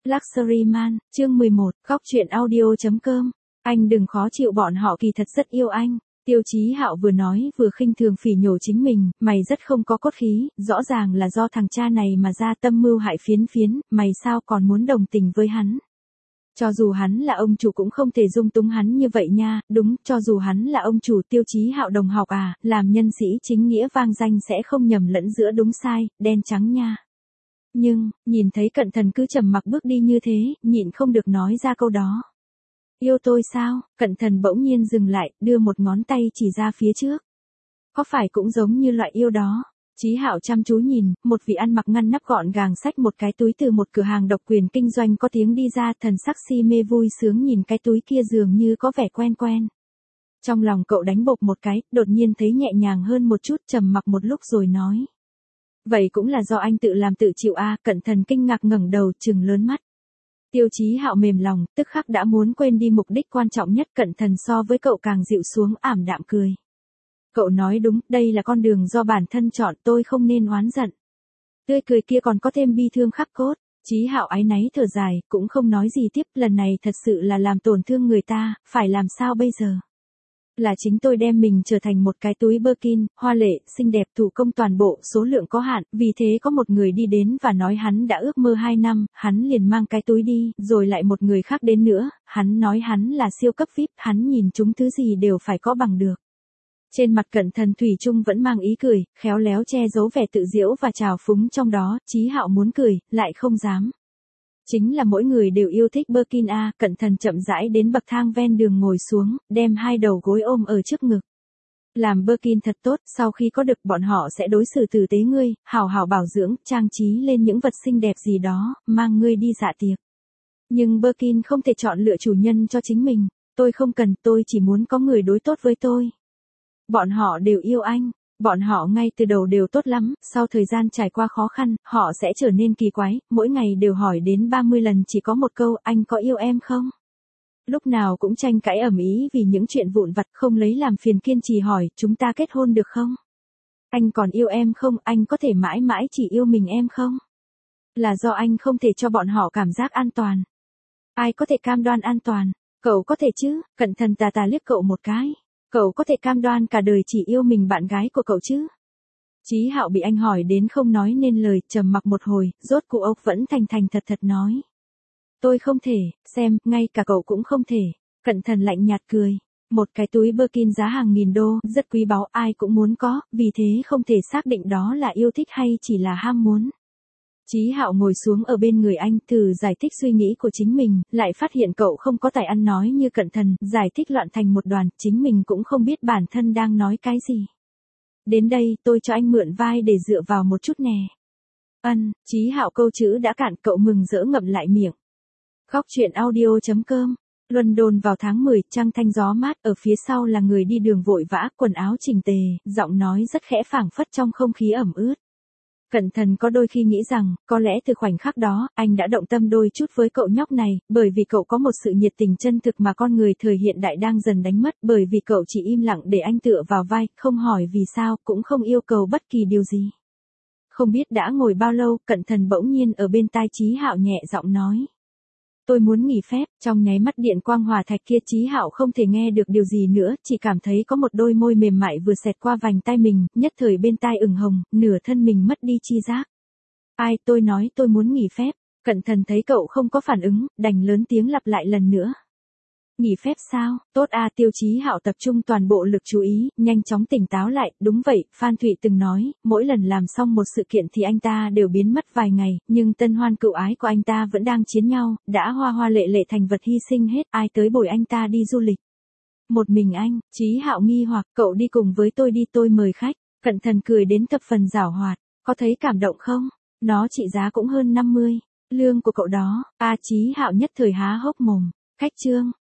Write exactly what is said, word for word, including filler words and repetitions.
Luxury Man, chương mười một, góc truyện audio chấm com. Anh đừng khó chịu, bọn họ kỳ thật rất yêu anh. Tiêu Chí Hạo vừa nói vừa khinh thường phỉ nhổ chính mình, mày rất không có cốt khí, rõ ràng là do thằng cha này mà ra tâm mưu hại Phiến Phiến, mày sao còn muốn đồng tình với hắn. Cho dù hắn là ông chủ cũng không thể dung túng hắn như vậy nha, đúng, cho dù hắn là ông chủ. Tiêu Chí Hạo đồng học à, làm nhân sĩ chính nghĩa vang danh sẽ không nhầm lẫn giữa đúng sai, đen trắng nha. Nhưng, nhìn thấy Cận Thần cứ trầm mặc bước đi như thế, nhịn không được nói ra câu đó. Yêu tôi sao? Cận Thần bỗng nhiên dừng lại, đưa một ngón tay chỉ ra phía trước. Có phải cũng giống như loại yêu đó? Chí Hạo chăm chú nhìn, một vị ăn mặc ngăn nắp gọn gàng xách một cái túi từ một cửa hàng độc quyền kinh doanh có tiếng đi ra, thần sắc si mê vui sướng nhìn cái túi kia dường như có vẻ quen quen. Trong lòng cậu đánh bộp một cái, đột nhiên thấy nhẹ nhàng hơn một chút, trầm mặc một lúc rồi nói. Vậy cũng là do anh tự làm tự chịu à? Cận Thần kinh ngạc ngẩng đầu, trừng lớn mắt. Tiêu Chí Hạo mềm lòng, tức khắc đã muốn quên đi mục đích quan trọng nhất. Cận Thần so với cậu càng dịu xuống, ảm đạm cười. Cậu nói đúng, đây là con đường do bản thân chọn, tôi không nên oán giận. Tươi cười kia còn có thêm bi thương khắc cốt. Chí Hạo áy náy thở dài, cũng không nói gì tiếp, lần này thật sự là làm tổn thương người ta, phải làm sao bây giờ? Là chính tôi đem mình trở thành một cái túi Birkin, hoa lệ, xinh đẹp, thủ công toàn bộ, số lượng có hạn, vì thế có một người đi đến và nói hắn đã ước mơ hai năm, hắn liền mang cái túi đi, rồi lại một người khác đến nữa, hắn nói hắn là siêu cấp vi ai pi, hắn nhìn chúng thứ gì đều phải có bằng được. Trên mặt Cận Thần thủy chung vẫn mang ý cười, khéo léo che giấu vẻ tự giễu và trào phúng trong đó. Chí Hạo muốn cười, lại không dám. Chính là mỗi người đều yêu thích Birkin a. Cận Thần chậm rãi đến bậc thang ven đường ngồi xuống, đem hai đầu gối ôm ở trước ngực. Làm Birkin thật tốt, sau khi có được bọn họ sẽ đối xử tử tế ngươi, hảo hảo bảo dưỡng, trang trí lên những vật xinh đẹp gì đó, mang ngươi đi dạ tiệc. Nhưng Birkin không thể chọn lựa chủ nhân cho chính mình. Tôi không cần, tôi chỉ muốn có người đối tốt với tôi. Bọn họ đều yêu anh. Bọn họ ngay từ đầu đều tốt lắm, sau thời gian trải qua khó khăn, họ sẽ trở nên kỳ quái, mỗi ngày đều hỏi đến ba mươi lần chỉ có một câu, anh có yêu em không? Lúc nào cũng tranh cãi ầm ĩ vì những chuyện vụn vặt, không lấy làm phiền, kiên trì hỏi, chúng ta kết hôn được không? Anh còn yêu em không? Anh có thể mãi mãi chỉ yêu mình em không? Là do anh không thể cho bọn họ cảm giác an toàn. Ai có thể cam đoan an toàn? Cậu có thể chứ? Cận Thần tà tà liếc cậu một cái. Cậu có thể cam đoan cả đời chỉ yêu mình bạn gái của cậu chứ? Chí Hạo bị anh hỏi đến không nói nên lời, trầm mặc một hồi, rốt cuộc ốc vẫn thành thành thật thật nói. Tôi không thể, xem, ngay cả cậu cũng không thể. Cận Thần lạnh nhạt cười. Một cái túi Birkin giá hàng nghìn đô, rất quý báu, ai cũng muốn có, vì thế không thể xác định đó là yêu thích hay chỉ là ham muốn. Chí Hạo ngồi xuống ở bên người anh, thử giải thích suy nghĩ của chính mình, lại phát hiện cậu không có tài ăn nói như Cận Thần, giải thích loạn thành một đoàn, chính mình cũng không biết bản thân đang nói cái gì. Đến đây, tôi cho anh mượn vai để dựa vào một chút nè. Ân, Chí Hạo câu chữ đã cạn, cậu mừng rỡ ngậm lại miệng. Góc truyện audio chấm com. London vào tháng mười, trăng thanh gió mát, ở phía sau là người đi đường vội vã, quần áo chỉnh tề, giọng nói rất khẽ phảng phất trong không khí ẩm ướt. Cận Thần có đôi khi nghĩ rằng, có lẽ từ khoảnh khắc đó, anh đã động tâm đôi chút với cậu nhóc này, bởi vì cậu có một sự nhiệt tình chân thực mà con người thời hiện đại đang dần đánh mất, bởi vì cậu chỉ im lặng để anh tựa vào vai, không hỏi vì sao, cũng không yêu cầu bất kỳ điều gì. Không biết đã ngồi bao lâu, Cận Thần bỗng nhiên ở bên tai Chí Hạo nhẹ giọng nói. Tôi muốn nghỉ phép. Trong nháy mắt điện quang hỏa thạch kia, Chí Hạo không thể nghe được điều gì nữa, chỉ cảm thấy có một đôi môi mềm mại vừa xẹt qua vành tai mình, nhất thời bên tai ửng hồng, nửa thân mình mất đi chi giác. Ai? Tôi nói tôi muốn nghỉ phép. Cận Thần thấy cậu không có phản ứng, đành lớn tiếng lặp lại lần nữa. Nghỉ phép sao? Tốt à. Tiêu Chí Hạo tập trung toàn bộ lực chú ý, nhanh chóng tỉnh táo lại, đúng vậy, Phan Thụy từng nói, mỗi lần làm xong một sự kiện thì anh ta đều biến mất vài ngày, nhưng tân hoan cựu ái của anh ta vẫn đang chiến nhau, đã hoa hoa lệ lệ thành vật hy sinh hết, ai tới bồi anh ta đi du lịch. Một mình anh. Chí Hạo nghi hoặc, cậu đi cùng với tôi đi, tôi mời khách. Cận Thần cười đến thập phần giảo hoạt, có thấy cảm động không? Nó trị giá cũng hơn năm mươi, lương của cậu đó. A. Chí Hạo nhất thời há hốc mồm. Khách trương,